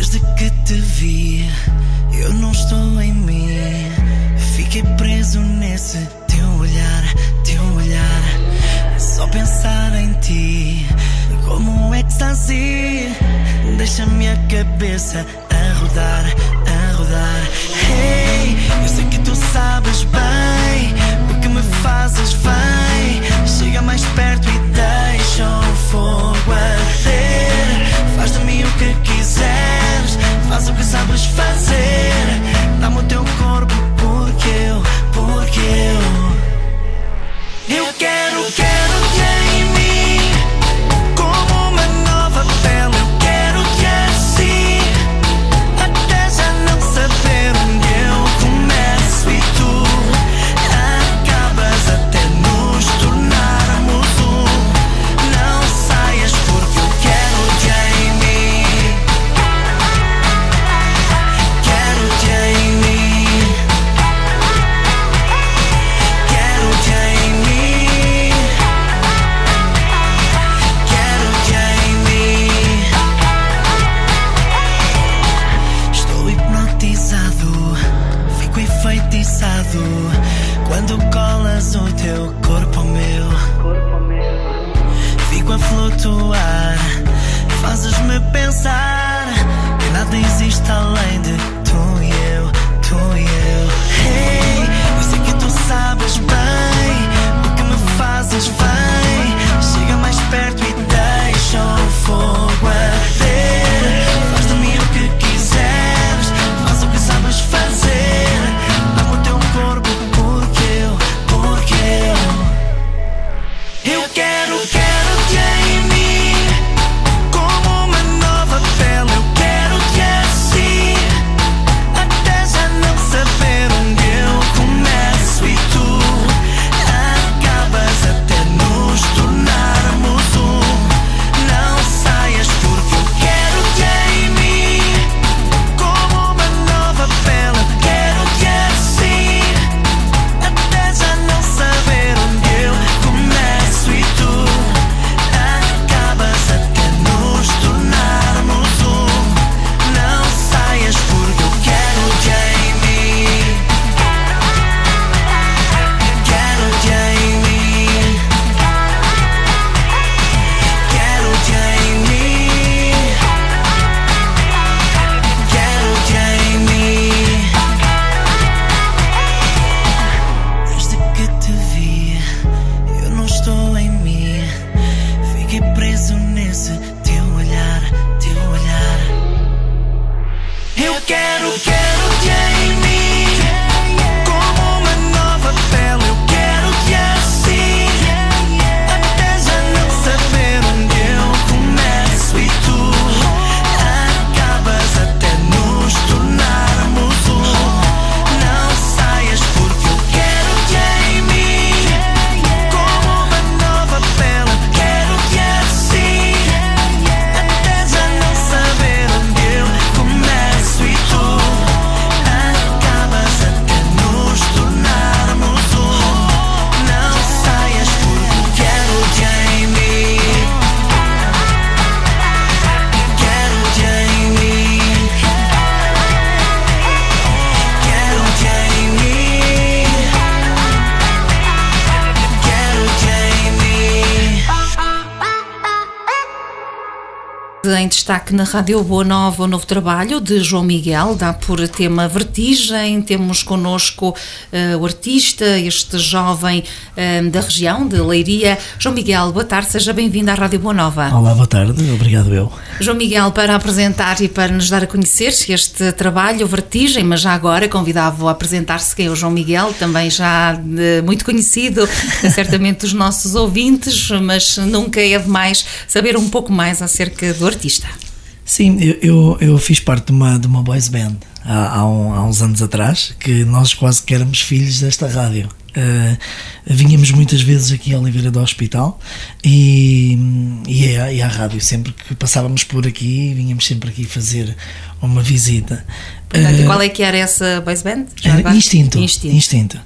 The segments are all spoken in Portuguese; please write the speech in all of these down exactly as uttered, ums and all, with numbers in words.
Desde que te vi, eu não estou em mim. Fiquei preso nesse teu olhar, teu olhar. Só pensar em ti, como um êxtase, deixa-me a cabeça a rodar, a rodar. Hey, eu sei que tu sabes bem o que me fazes, vem. Chega mais perto e deixa o fogo arder. Faz de mim o que quiseres, faz o que sabes fazer. Dá-me o teu corpo porque eu, porque eu Eu quero, quero-te em mim, como uma nova pele. Eu quero-te assim, até já não saber onde eu começo e tu acabas, até nos tornarmos um. Não saias porque eu quero-te em mim. Quero-te em mim. Quero-te em mim. Quero-te em mim. Estou hipnotizado, fico enfeitiçado quando colas o teu corpo ao meu. Fico a flutuar, fazes-me pensar que nada existe além de tu e eu, tu e eu. Hey, eu sei que tu sabes bem o que me fazes, vem. Chega mais perto e deixa o fogo arder. Faz de mim o que quiseres, faz o que sabes fazer. Dá-me o teu corpo porque eu, porque eu Eu quero, quero-te em mim, como uma nova pele. Eu quero-te assim, até já não saber onde eu começo e tu acabas, até nos tornarmos um. Não saias porque eu quero-te em mim, como uma nova pele. Eu quero-te assim, até já não saber onde eu começo e tu acabas, até nos tornarmos um. Não saias porque eu quero-te em mim. Quero-te em mim. Quero-te em mim. Quero-te em mim. Desde que te vi, eu não estou em mim. Fiquei preso nesse teu olhar, teu olhar. Eu quero, quero-te em mim, como uma nova pele. Eu quero-te assim, até já não saber onde eu começo e tu acabas, até nos tornarmos um. Não saias porque eu quero-te em mim, como uma nova pele. Eu quero-te assim, até já não saber onde eu começo e tu acabas, até nos tornarmos um. Não saias porque eu quero-te em mim. Quero-te em mim. Quero-te em mim. Quero-te em mim. Em destaque na Rádio Boa Nova, o novo trabalho de João Miguel, dá por tema Vertigem. Temos connosco uh, o artista, este jovem uh, da região de Leiria. João Miguel, boa tarde, seja bem-vindo à Rádio Boa Nova. Olá, boa tarde, obrigado eu. João Miguel, para apresentar e para nos dar a conhecer este trabalho, Vertigem, mas já agora convidava-o a apresentar-se, que é o João Miguel, também já uh, muito conhecido, certamente dos nossos ouvintes, mas nunca é demais saber um pouco mais acerca do artista. Sim, eu, eu, eu fiz parte de uma, de uma boys band há, há, um, há uns anos atrás, que nós quase que éramos filhos desta rádio. Uh, vinhamos muitas vezes aqui a Oliveira do Hospital e, e, é, e à rádio, sempre que passávamos por aqui, vinhamos sempre aqui fazer uma visita. Portanto, uh, qual é que era essa boys band? Era Instinto. Instinto. Instinto.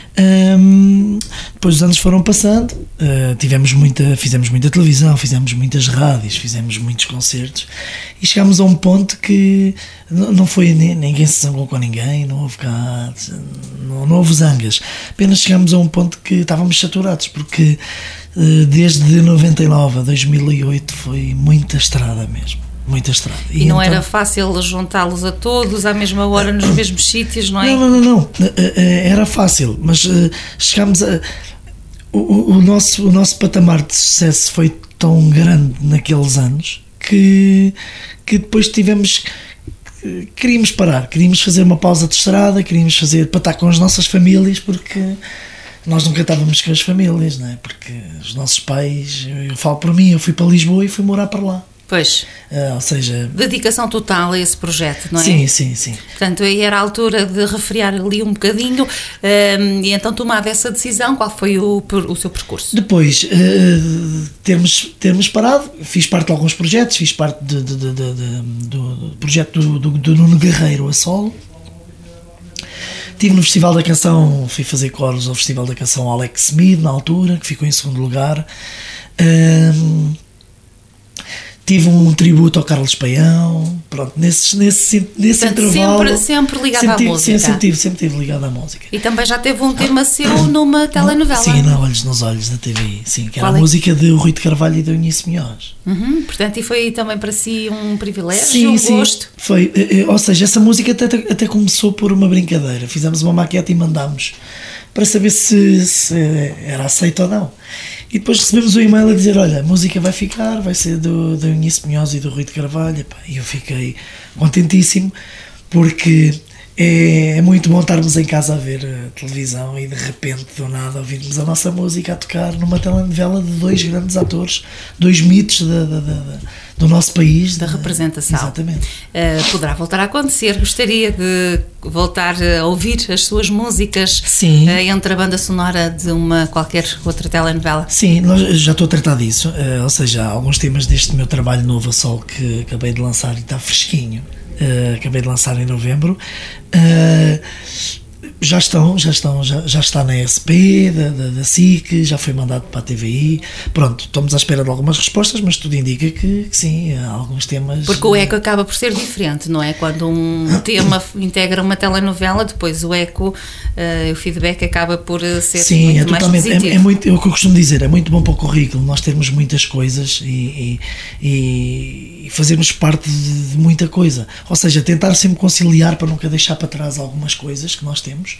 Um, depois os anos foram passando, uh, tivemos muita, fizemos muita televisão, fizemos muitas rádios, fizemos muitos concertos e chegámos a um ponto que não, não foi, ninguém se zangou com ninguém, não houve cá, não, não houve zangas, apenas chegámos a um ponto que estávamos saturados, porque uh, desde noventa e nove a dois mil e oito foi muita estrada mesmo. Muita estrada. E, e não então, era fácil juntá-los a todos à mesma hora nos mesmos sítios, não é? Não, não, não, não. Era fácil, mas chegámos a. O, o, nosso, o nosso patamar de sucesso foi tão grande naqueles anos que, que depois tivemos. Queríamos parar, queríamos fazer uma pausa de estrada, queríamos fazer para estar com as nossas famílias, porque nós nunca estávamos com as famílias, não é? Porque os nossos pais, eu falo por mim, eu fui para Lisboa e fui morar para lá. Pois, uh, ou seja... dedicação total a esse projeto, não é? Sim, sim, sim. Portanto, aí era a altura de refriar ali um bocadinho, um, e então tomada essa decisão, qual foi o, o seu percurso? Depois, uh, termos, termos parado, fiz parte de alguns projetos, fiz parte de, de, de, de, de, do projeto do, do, do Nuno Guerreiro a solo. Estive no Festival da Canção, fui fazer coros ao Festival da Canção Alex Smith, na altura, que ficou em segundo lugar. Um, Tive um tributo ao Carlos Paião, pronto, nesse, nesse, nesse Portanto, intervalo. Sempre, sempre ligado sempre à tive, música. Sempre tive, sempre tive ligado à música. E também já teve um tema seu numa telenovela. Sim, na Olhos nos Olhos da T V I, sim, que era Qual a é? música de Rui de Carvalho e do Eunice Munhoz. Uhum, portanto, e foi também para si um privilégio, sim, um sim, gosto? Foi, ou seja, essa música até, até começou por uma brincadeira. Fizemos uma maquete e mandámos para saber se, se era aceito ou não. E depois recebemos um e-mail a dizer, olha, a música vai ficar, vai ser do, do Eunice Munhoz e do Rui de Carvalho. E eu fiquei contentíssimo, porque é, é muito bom estarmos em casa a ver a televisão e de repente, do nada, ouvirmos a nossa música a tocar numa telenovela de dois grandes atores, dois mitos da, da, da, do nosso país. Da representação. Exatamente. Uh, poderá voltar a acontecer. Gostaria de voltar a ouvir as suas músicas Sim. Uh, entre a banda sonora de uma qualquer outra telenovela? Sim, nós, já estou a tratar disso. Uh, ou seja, alguns temas deste meu trabalho novo a solo que acabei de lançar e está fresquinho. Uh, acabei de lançar em novembro. Uh, já estão, já estão, já, já está na E S P da, da, da S I C, já foi mandado para a T V I. Pronto, estamos à espera de algumas respostas, mas tudo indica que, que sim, há alguns temas. Porque o eco acaba por ser diferente, não é? Quando um tema integra uma telenovela, depois o eco, uh, o feedback acaba por ser sim, muito é mais totalmente, positivo. É, é, muito, é o que eu costumo dizer, é muito bom para o currículo nós termos muitas coisas e, e, e fazermos parte de, de muita coisa. Ou seja, tentar sempre conciliar para nunca deixar para trás algumas coisas que nós temos.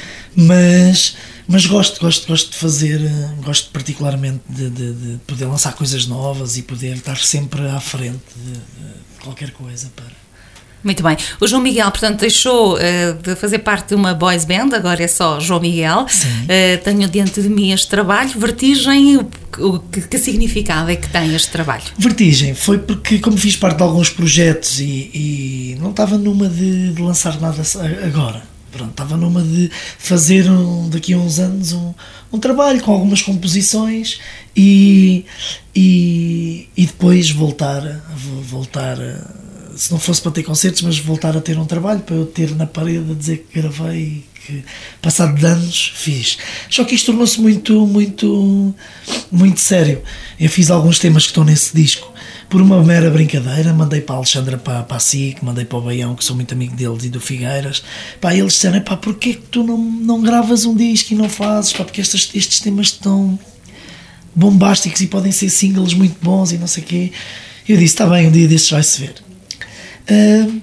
Mas, mas gosto, gosto, gosto de fazer, gosto particularmente de, de, de poder lançar coisas novas e poder estar sempre à frente de, de qualquer coisa para... Muito bem. O João Miguel, portanto, deixou uh, de fazer parte de uma boys band, agora é só João Miguel. Uh, tenho diante de mim este trabalho. Vertigem, o, o que, que significado é que tem este trabalho? Vertigem foi porque, como fiz parte de alguns projetos e, e não estava numa de, de lançar nada agora. Pronto, estava numa de fazer um, daqui a uns anos um, um trabalho com algumas composições e, e, e depois voltar, voltar, se não fosse para ter concertos, mas voltar a ter um trabalho para eu ter na parede a dizer que gravei e que, passado de anos, fiz. Só que isto tornou-se muito, muito, muito sério. Eu fiz alguns temas que estão nesse disco por uma mera brincadeira, mandei para a Alexandra, para, para a S I C, mandei para o Baião, que sou muito amigo deles, e do Figueiras. Pá, eles disseram, pá, porquê que tu não, não gravas um disco e não fazes? Pá, porque estes, estes temas estão bombásticos e podem ser singles muito bons e não sei o quê. Eu disse, está bem, um dia destes vai-se ver. Uh,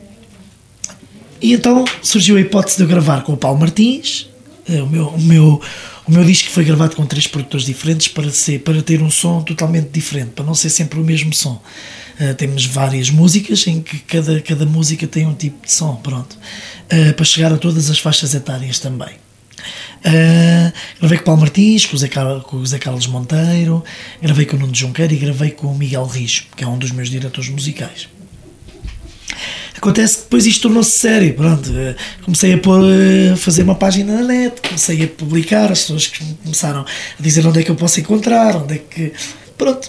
e então surgiu a hipótese de eu gravar com o Paulo Martins. Uh, o meu... O meu O meu disco foi gravado com três produtores diferentes para, ser, para ter um som totalmente diferente, para não ser sempre o mesmo som. Uh, temos várias músicas em que cada, cada música tem um tipo de som, pronto. Uh, para chegar a todas as faixas etárias também. Uh, gravei com o Paulo Martins, com o, Zé Carlos, com o Zé Carlos Monteiro, gravei com o Nuno Junqueira e gravei com o Miguel Rijo, que é um dos meus diretores musicais. Acontece que depois isto tornou-se sério, pronto, comecei a, pôr, a fazer uma página na net, comecei a publicar, as pessoas começaram a dizer onde é que eu posso encontrar, onde é que... Pronto.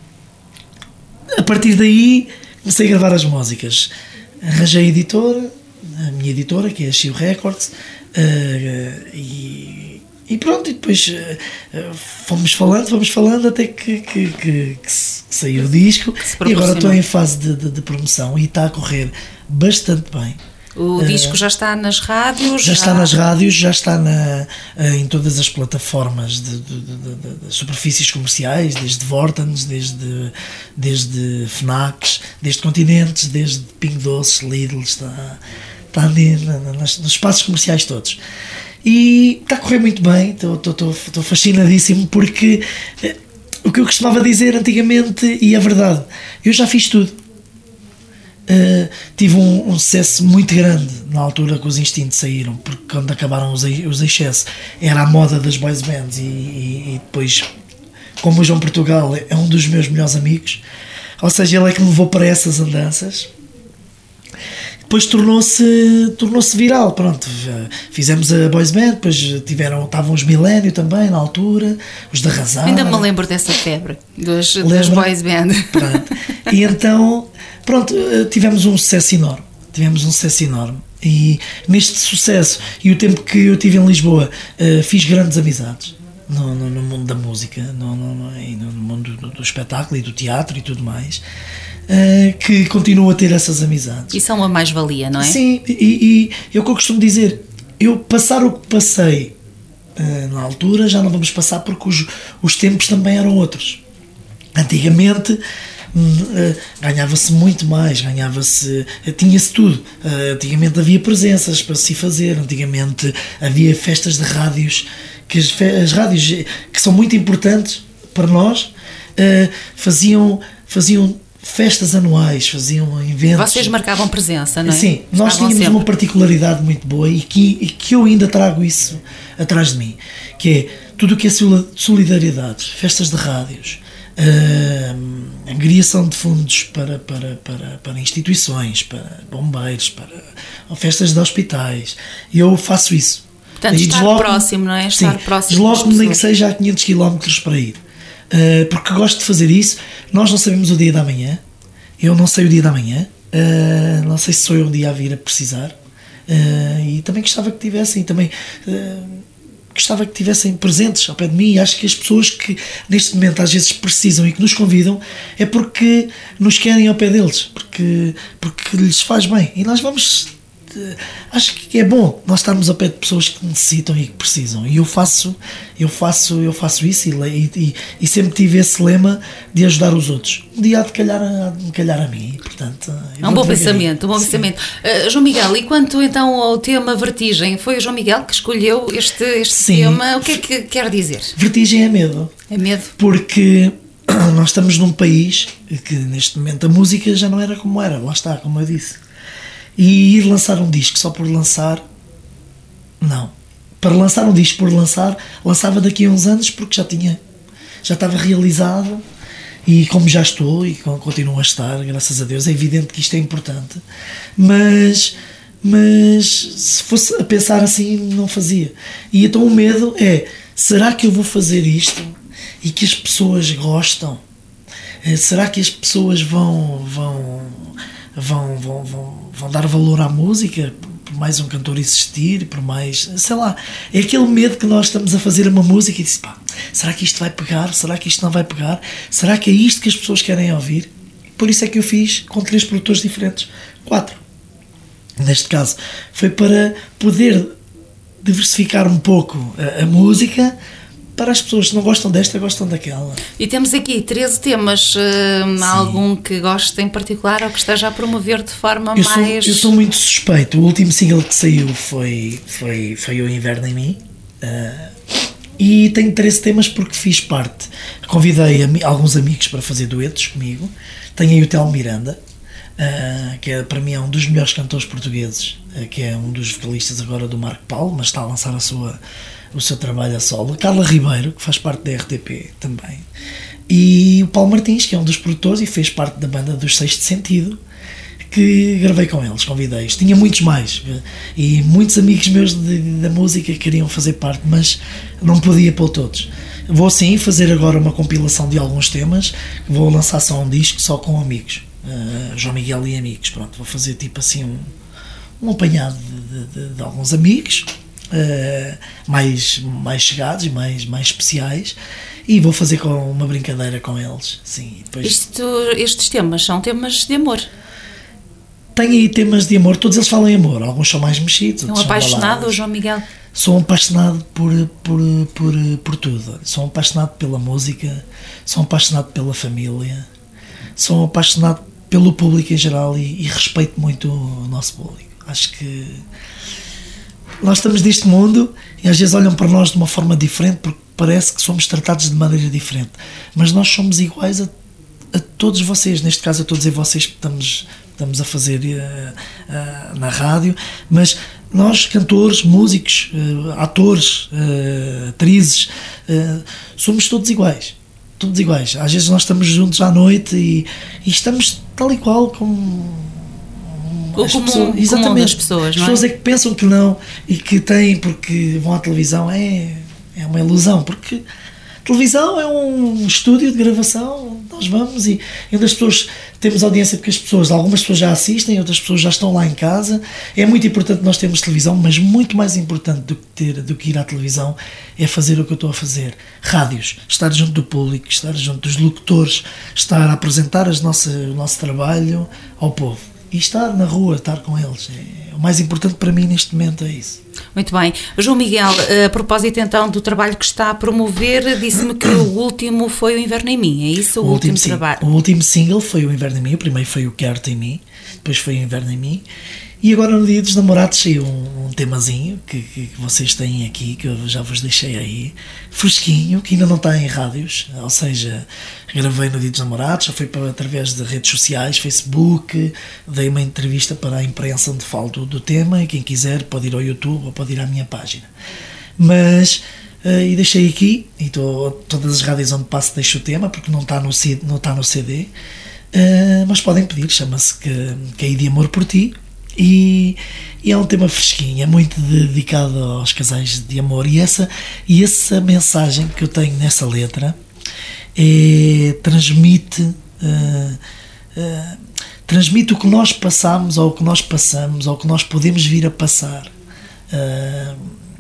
A partir daí comecei a gravar as músicas, arranjei a editora, a minha editora, que é a Chiu Records, uh, e, e pronto, e depois uh, fomos falando, fomos falando até que, que, que, que saiu o disco, e agora estou em fase de, de, de promoção e está a correr bastante bem. O uh, disco já está nas rádios? Já, já está nas rádios, já está na, em todas as plataformas de, de, de, de, de superfícies comerciais, desde Vortens, desde, desde Fnacs, desde Continentes, desde Pingo Doce, Lidl, está, está ali nas, nos espaços comerciais todos. E está a correr muito bem, estou, estou, estou fascinadíssimo, porque eh, o que eu costumava dizer antigamente, e é verdade, eu já fiz tudo. Uh, tive um, um sucesso muito grande na altura que os Instintos saíram, porque quando acabaram os, os Excessos era a moda das boys bands, e, e, e depois, como o João Portugal é um dos meus melhores amigos, ou seja, ele é que me levou para essas andanças. Depois tornou-se tornou-se viral, pronto, fizemos a boys band, depois tiveram, estavam os Millennium também na altura, os da Razão. Ainda me lembro dessa febre dos, dos boys band. Pronto. E então, pronto, tivemos um sucesso enorme, tivemos um sucesso enorme, e neste sucesso e o tempo que eu tive em Lisboa, fiz grandes amizades no, no, no mundo da música, no, no, no mundo do, do espetáculo e do teatro e tudo mais. Uh, que continuo a ter essas amizades. Isso é uma mais-valia, não é? Sim, e, e é o que eu costumo dizer, eu passar o que passei uh, na altura, já não vamos passar, porque os, os tempos também eram outros. Antigamente uh, ganhava-se muito mais, ganhava-se, uh, tinha-se tudo. Uh, antigamente havia presenças para se fazer, antigamente havia festas de rádios, que as, as rádios, que são muito importantes para nós, uh, faziam, faziam festas anuais, faziam eventos. Vocês marcavam presença, não é? Sim, nós tínhamos sempre uma particularidade muito boa, e que, e que eu ainda trago isso atrás de mim, que é tudo o que é solidariedade, festas de rádios, a angariação de fundos para, para, para, para instituições, para bombeiros, para festas de hospitais. Eu faço isso. Portanto, e estar próximo, não é? Estar sim, próximo. Desloco-me nem que seja a quinhentos quilómetros para ir. Uh, porque gosto de fazer isso. Nós não sabemos o dia da manhã, eu não sei o dia da manhã, uh, não sei se sou eu um dia a vir a precisar, uh, e também gostava que tivessem também uh, gostava que tivessem presentes ao pé de mim. E acho que as pessoas que neste momento às vezes precisam e que nos convidam é porque nos querem ao pé deles, porque, porque lhes faz bem, e nós vamos. Acho que é bom nós estarmos ao pé de pessoas que necessitam e que precisam, e eu faço eu faço, eu faço isso, e, e, e sempre tive esse lema de ajudar os outros. Um dia há de calhar, há de calhar a mim, portanto, é um bom pensamento, um bom pensamento. Uh, João Miguel, e quanto então ao tema Vertigem, foi o João Miguel que escolheu este, este Sim. tema, o que é que quer dizer? Vertigem é medo. É medo? Porque nós estamos num país que neste momento a música já não era como era, lá está, como eu disse. E ir lançar um disco só por lançar, não. Para lançar um disco por lançar, lançava daqui a uns anos, porque já tinha, já estava realizado, e como já estou e continuo a estar, graças a Deus, é evidente que isto é importante, mas, mas se fosse a pensar assim, não fazia. E então o medo é, será que eu vou fazer isto e que as pessoas gostam? Será que as pessoas vão... vão Vão, vão, vão, vão dar valor à música, por mais um cantor existir, por mais, sei lá, é aquele medo que nós estamos a fazer uma música e diz, pá, será que isto vai pegar? Será que isto não vai pegar? Será que é isto que as pessoas querem ouvir? Por isso é que eu fiz com três produtores diferentes, quatro neste caso, foi para poder diversificar um pouco a, a música, para as pessoas que não gostam desta, gostam daquela. E temos aqui treze temas, uh, algum que goste em particular ou que esteja a promover de forma eu mais... Sou, eu sou muito suspeito. O último single que saiu foi, foi, foi O Inverno em Mim. Uh, e tenho treze temas porque fiz parte. Convidei a, alguns amigos para fazer duetos comigo. Tenho aí o Telmo Miranda, uh, que é, para mim é um dos melhores cantores portugueses, uh, que é um dos vocalistas agora do Marco Paulo, mas está a lançar a sua... o seu trabalho a solo, Carla Ribeiro, que faz parte da R T P também, e o Paulo Martins, que é um dos produtores e fez parte da banda dos Sexto Sentido, que gravei com eles, convidei-os. Tinha muitos mais, e muitos amigos meus de, da música queriam fazer parte, mas não podia pôr todos. Vou sim fazer agora uma compilação de alguns temas, vou lançar só um disco, só com amigos, uh, João Miguel e amigos, pronto, vou fazer tipo assim um um apanhado de, de, de alguns amigos uh, mais, mais chegados e mais, mais especiais, e vou fazer com uma brincadeira com eles. Sim, depois... Isto, estes temas são temas de amor. Tem aí temas de amor, todos eles falam em amor, alguns são mais mexidos. É um apaixonado, o João Miguel? Sou apaixonado por, por, por, por tudo. Sou apaixonado pela música, sou apaixonado pela família, sou apaixonado pelo público em geral e, e respeito muito o nosso público. Acho que nós estamos neste mundo e às vezes olham para nós de uma forma diferente porque parece que somos tratados de maneira diferente, mas nós somos iguais a, a todos vocês, neste caso a todos e vocês que estamos, estamos a fazer uh, uh, na rádio, mas nós, cantores, músicos, uh, atores, uh, atrizes, uh, somos todos iguais. Todos iguais. Às vezes nós estamos juntos à noite e, e estamos tal e qual como o as comum, pessoas, exatamente. Comum das pessoas, as não é? pessoas é que pensam que não e que têm porque vão à televisão. É, é uma ilusão, porque televisão é um estúdio de gravação, nós vamos e onde as pessoas temos audiência porque as pessoas, algumas pessoas já assistem, outras pessoas já estão lá em casa. É muito importante nós termos televisão, mas muito mais importante do que ter, do que ir à televisão é fazer o que eu estou a fazer. Rádios, estar junto do público, estar junto dos locutores, estar a apresentar as nossas, o nosso trabalho ao povo e estar na rua, estar com eles. É, o mais importante para mim neste momento é isso. Muito bem. João Miguel, a propósito então do trabalho que está a promover, disse-me que o último foi o Inverno em Mim, é isso? O, o último, último trabalho? O último single foi o Inverno em Mim, o primeiro foi o Quero-te em Mim, depois foi o Inverno em Mim, e agora no Dia dos Namorados saiu um, um temazinho que, que, que vocês têm aqui, que eu já vos deixei aí, fresquinho, que ainda não está em rádios, ou seja, gravei no Dia dos Namorados, já foi para, através de redes sociais, Facebook, dei uma entrevista para a imprensa onde falo do, do tema, e quem quiser pode ir ao YouTube ou pode ir à minha página. Mas, uh, e deixei aqui, e tô, todas as rádios onde passo deixo o tema, porque não está no, não está no C D, uh, mas podem pedir, chama-se que, Caí de Amor por Ti, e, e é um tema fresquinho, é muito dedicado aos casais de amor, e essa, e essa mensagem que eu tenho nessa letra é, transmite uh, uh, transmite o que nós passamos ou o que nós passamos ou o que nós podemos vir a passar uh,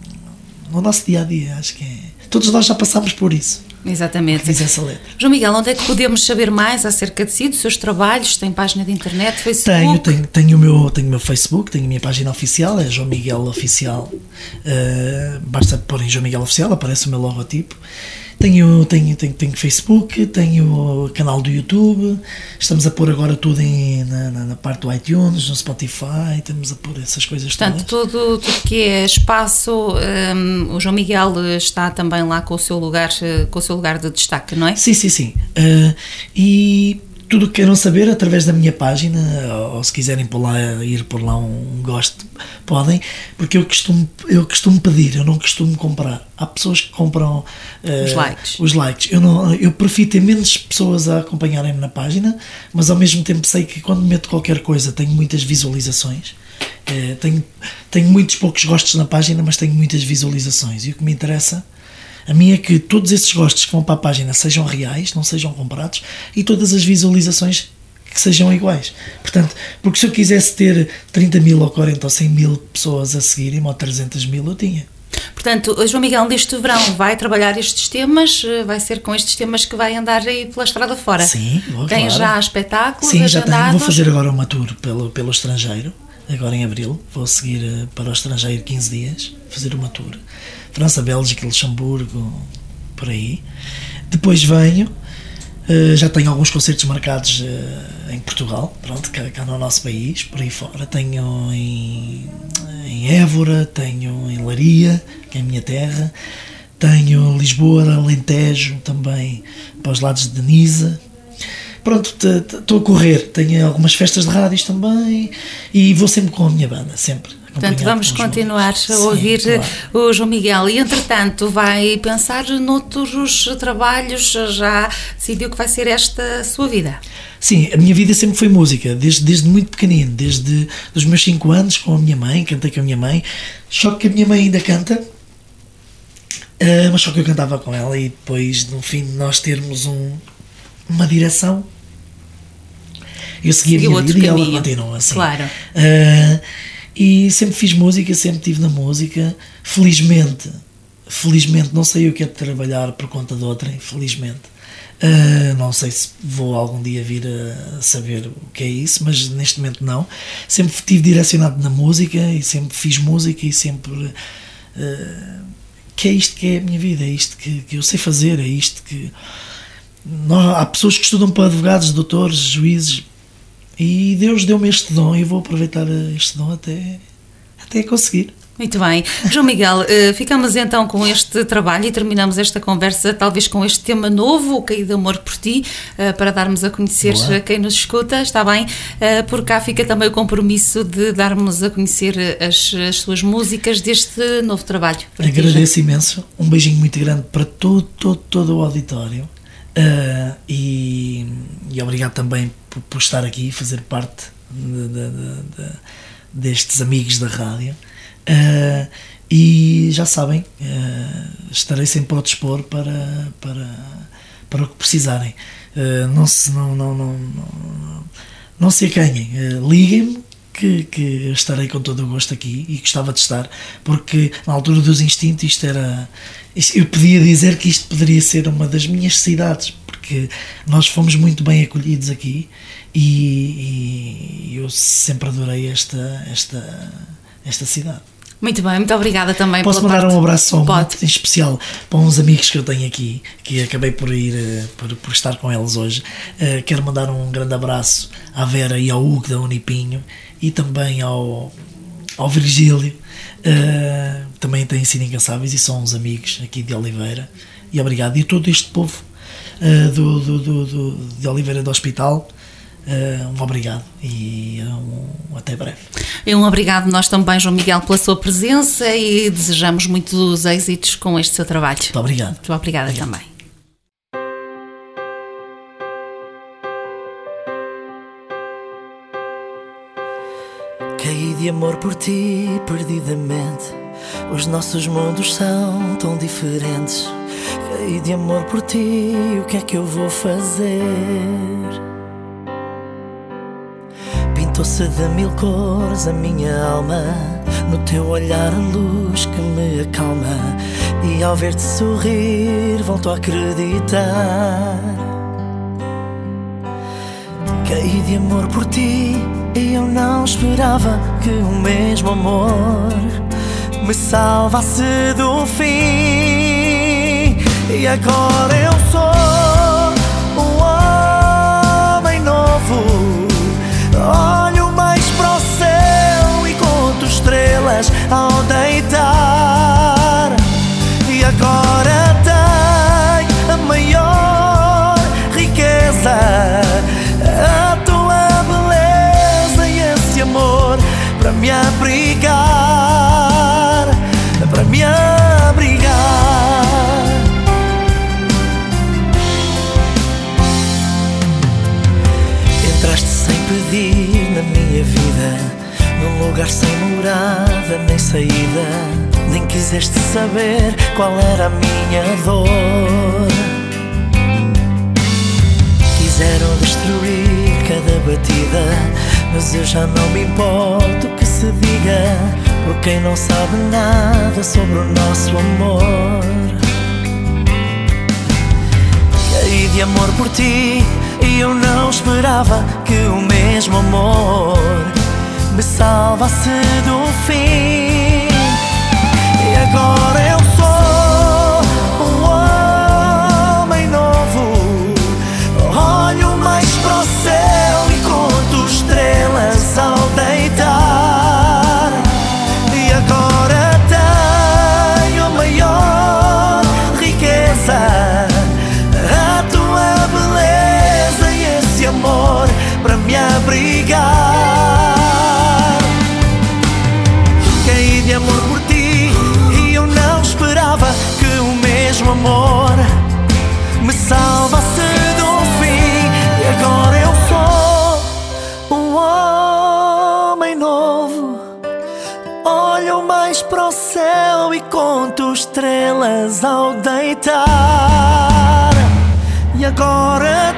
no nosso dia-a-dia. Acho que é, todos nós já passamos por isso. Exatamente. Fiz essa letra. João Miguel, onde é que podemos saber mais acerca de si, dos seus trabalhos? Tem página de internet, Facebook? Tenho, tenho, tenho, o meu, tenho o meu Facebook, tenho a minha página oficial, é João Miguel Oficial. Uh, basta pôr em João Miguel Oficial, aparece o meu logotipo. Tenho, tenho, tenho, tenho Facebook, tenho o canal do YouTube, estamos a pôr agora tudo em, na, na parte do iTunes, no Spotify, estamos a pôr essas coisas Portanto, todas. tudo, tudo que é espaço, um, o João Miguel está também lá com o seu lugar, com o seu lugar de destaque, não é? Sim, sim, sim. Uh, e tudo o que queiram saber através da minha página, ou, ou se quiserem por lá, ir por lá um, um gosto, podem, porque eu costumo, eu costumo pedir, eu não costumo comprar. Há pessoas que compram uh, os likes. Os likes. Eu, não, eu prefiro ter menos pessoas a acompanharem-me na página, mas ao mesmo tempo sei que quando meto qualquer coisa tenho muitas visualizações. Uh, tenho, tenho muitos poucos gostos na página, mas tenho muitas visualizações. E o que me interessa a mim é que todos esses gostos que vão para a página sejam reais, não sejam comprados, e todas as visualizações que sejam iguais. Portanto, porque se eu quisesse ter trinta mil ou quarenta ou cem mil pessoas a seguirem, ou trezentos mil, eu tinha. Portanto, o João Miguel neste verão vai trabalhar estes temas, vai ser com estes temas que vai andar aí pela estrada fora. Sim, vou, Tem claro. já espetáculos Sim, já agendados? tenho. Vou fazer agora uma tour pelo, pelo estrangeiro, agora em abril. Vou seguir para o estrangeiro quinze dias, fazer uma tour. França, Bélgica, Luxemburgo, por aí. Depois venho, uh, já tenho alguns concertos marcados uh, em Portugal, pronto, cá, cá no nosso país, por aí fora. Tenho em, em Évora, tenho em Leiria, que é a minha terra, tenho Lisboa, Alentejo, também para os lados de Nisa. Pronto, estou a correr, tenho algumas festas de rádios também e vou sempre com a minha banda, sempre. Portanto, vamos continuar a ouvir. Sim, claro. O João Miguel. E, entretanto, vai pensar noutros trabalhos? Já decidiu que vai ser esta a sua vida? Sim, a minha vida sempre foi música, desde, desde muito pequenino, desde os meus cinco anos com a minha mãe, cantei com a minha mãe, só que a minha mãe ainda canta, uh, mas só que eu cantava com ela e depois, no fim de nós termos um, uma direção, eu segui a minha vida e ela continua assim. Claro. Uh, E sempre fiz música, sempre estive na música. Felizmente, felizmente não sei o que é de trabalhar por conta de outra, infelizmente. Uh, não sei se vou algum dia vir a saber o que é isso, mas neste momento não. Sempre estive direcionado na música e sempre fiz música e sempre... Uh, que é isto que é a minha vida, é isto que, que eu sei fazer, é isto que... Nós, há pessoas que estudam para advogados, doutores, juízes, e Deus deu-me este dom e eu vou aproveitar este dom até, até conseguir. Muito bem. João Miguel, ficamos então com este trabalho e terminamos esta conversa talvez com este tema novo, o Caí de Amor por Ti, para darmos a conhecer Boa. Quem nos escuta, está bem? Por cá fica também o compromisso de darmos a conhecer as, as suas músicas deste novo trabalho. Agradeço imenso, um beijinho muito grande para todo, todo, todo o auditório. Uh, e, e obrigado também por, por estar aqui e fazer parte de, de, de, de, destes amigos da rádio. Uh, e já sabem, uh, estarei sempre ao dispor para, para, para o que precisarem. Uh, não, se, não, não, não, não, não se acanhem, uh, liguem-me que, que estarei com todo o gosto aqui e gostava de estar, porque na altura dos instintos isto era... Eu podia dizer que isto poderia ser uma das minhas cidades, porque nós fomos muito bem acolhidos aqui e, e eu sempre adorei esta, esta, esta cidade. Muito bem, muito obrigada também. Posso mandar parte... um abraço muito Pode. em especial para uns amigos que eu tenho aqui, que acabei por ir, por, por estar com eles hoje. Uh, quero mandar um grande abraço à Vera e ao Hugo da Unipinho e também ao, ao Virgílio. Uh, também tem sido incansáveis e são uns amigos aqui de Oliveira, e obrigado. E todo este povo uh, do, do, do, do, de Oliveira do Hospital, uh, um obrigado e um, até breve. E um obrigado nós também, João Miguel, pela sua presença e desejamos muitos êxitos com este seu trabalho. Muito obrigado. Muito obrigada obrigado. também. Caí de amor por ti, perdidamente. Os nossos mundos são tão diferentes. Caí de amor por ti, o que é que eu vou fazer? Pintou-se de mil cores a minha alma, no teu olhar a luz que me acalma, e ao ver-te sorrir volto a acreditar. Caí de amor por ti e eu não esperava que o mesmo amor me salvasse do fim. E agora eu sou um homem novo, olho mais para o céu e conto estrelas ao deitar. E agora tenho a maior riqueza, a tua beleza e esse amor para me abrigar, para me abrigar. Entraste sem pedir na minha vida, num lugar sem morada nem saída, nem quiseste saber qual era a minha dor. Quiseram destruir cada batida, mas eu já não me importo que se diga por quem não sabe nada sobre o nosso amor. Caí de amor por ti e eu não esperava que o mesmo amor me salvasse do fim. E agora eu sou um homem novo, olho mais para o céu e conto estrelas ao deitar. E agora tenho a maior riqueza, a tua beleza e esse amor para me abrigar. Caí de amor por ti e eu não esperava que o mesmo amor me salvasse do fim. E agora eu sou um homem novo, olho mais para o céu e conto estrelas ao deitar. E agora